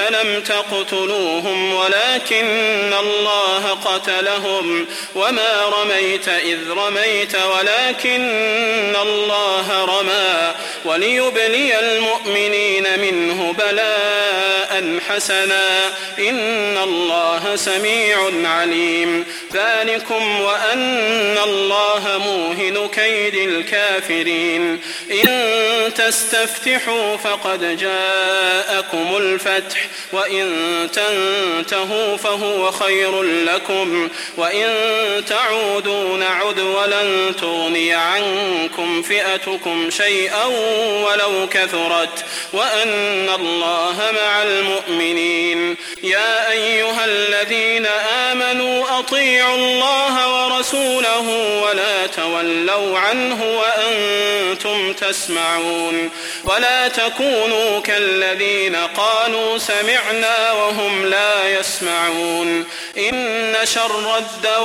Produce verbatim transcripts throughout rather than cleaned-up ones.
لم تقتلوهم ولكن الله قتلهم وما رميت إذ رميت ولكن الله رمى وليبلي المؤمنين منه بلاء حسنا إن الله سميع عليم. ذلكم وأن الله موهن كيد الكافرين. إن تستفتحوا فقد جاءكم الفتح وإن تنتهوا فهو خير لكم وإن تعودوا نعد ولن تغني عنكم فئتكم شيئا ولو كثرت وأن الله مع المؤمنين. يا أيها الذين آمنوا أطيعوا الله ورسوله ولا تولوا عنه وأنتم تسمعون ولا تكونوا كالذين قالوا سمعنا وهم لا يسمعون. إن شر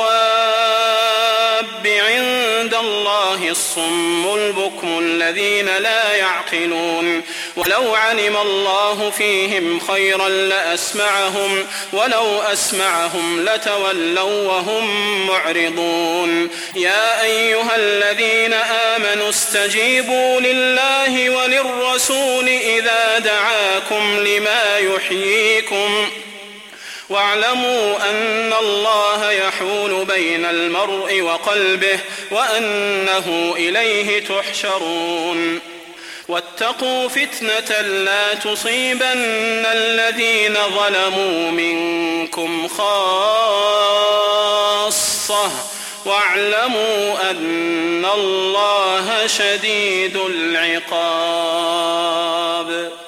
الدواب عند الله الصم البكم الذين لا يعقلون. ولو علم الله فيهم خيرا لأسمعهم ولو أسمعهم لتولوا وهم معرضون. يا أيها الذين آمنوا استجيبوا لله وللرسول إذا دعاكم لما يحييكم واعلموا أن الله يحول بين المرء وقلبه وأنه إليه تحشرون. واتقوا فتنة لا تصيبن الذين ظلموا منكم خاصة واعلموا أن الله شديد العقاب.